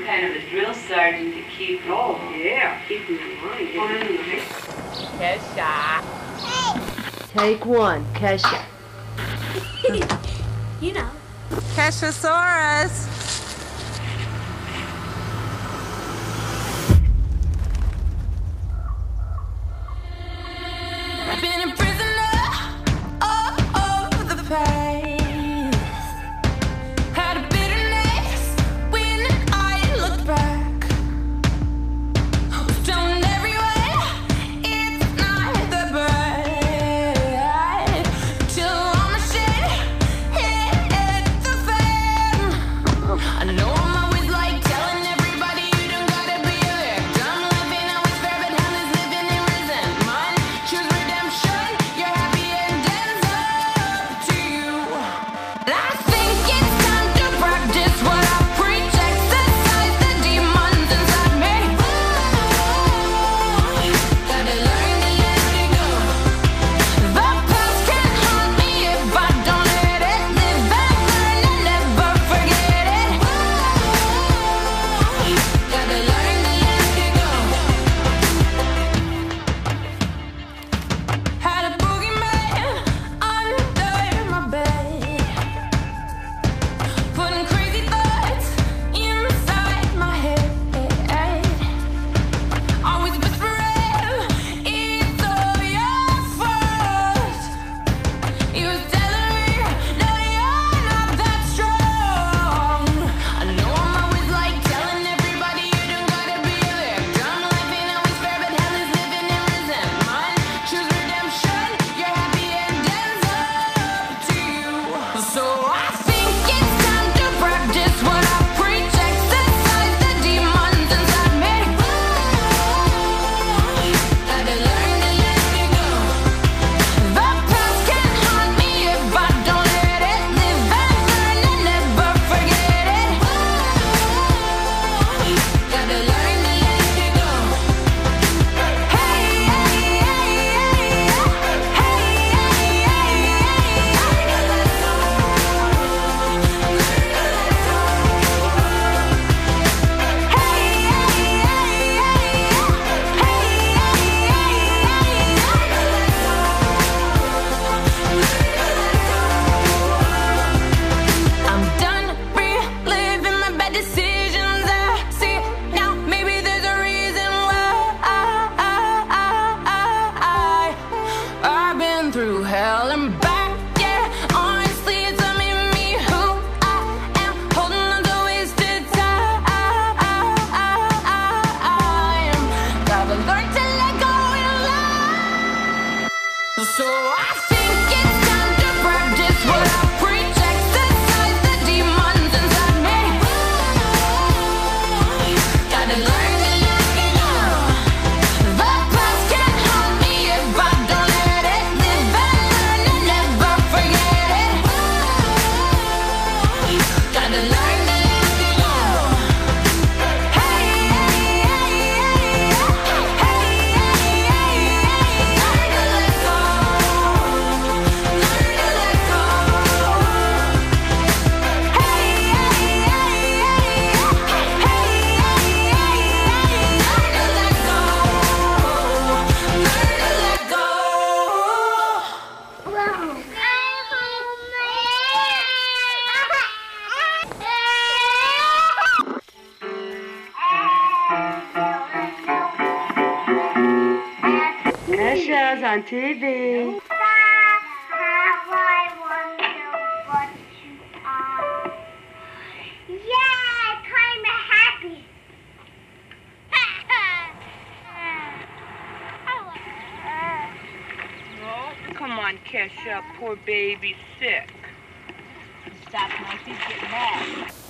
kind of a drill sergeant to keep. Oh, yeah. Keep me in line. Kesha. Take one, Kesha. You know. Keshasaurus. I've been a prisoner of the past. Had a bitterness when I look back. Was down everywhere, it's not that bad. Till all my shit hit the fan. I know I'm always like telling everybody you don't gotta be a victim. Living always fair, but hell is living in resentment. Choose redemption, your happy end ends up to you. I think it's time to practice what I preach. Exercise the demons inside me. Gotta learn to let it go. The past can't haunt me if I don't let it. Live and learn and never forget it. Gotta learn to let it go. Had a boogeyman under my bed, putting crazy thoughts inside my head. Always whispering, it's all your fault. He was telling me, no, you're not that strong. I know I'm always like telling everybody you don't gotta be a victim. Living always fair, but hell is living in resentment. Choose redemption, your happy end ends up to you. So I think it's time to practice what I preach. Exercise the demons inside me. Gotta learn to let it go. The past can't haunt me if I don't let it. Live and learn and never forget it. Gotta learn to let it go. Hey, hey, hey, hey, I'm done reliving my bad decisions. I see now maybe there's a reason why I've been through hell and back. Yeah, honestly, it's made me who I am. Holding on to wasted time. Gotta learn to let go in life. So I think it's time to practice what I preach. Exercise the demons inside me. Gotta learn to let it go. The past can't haunt me if I don't let it. Live and learn and never forget it. Gotta learn to let it go. Hey, hey, hey, hey, learn to let go. Learn to let go. Hey, hey, hey, Kesha's on TV. Yeah, kinda happy. Oh, come on, Kesha. Poor baby's sick. Stop my feet getting mad.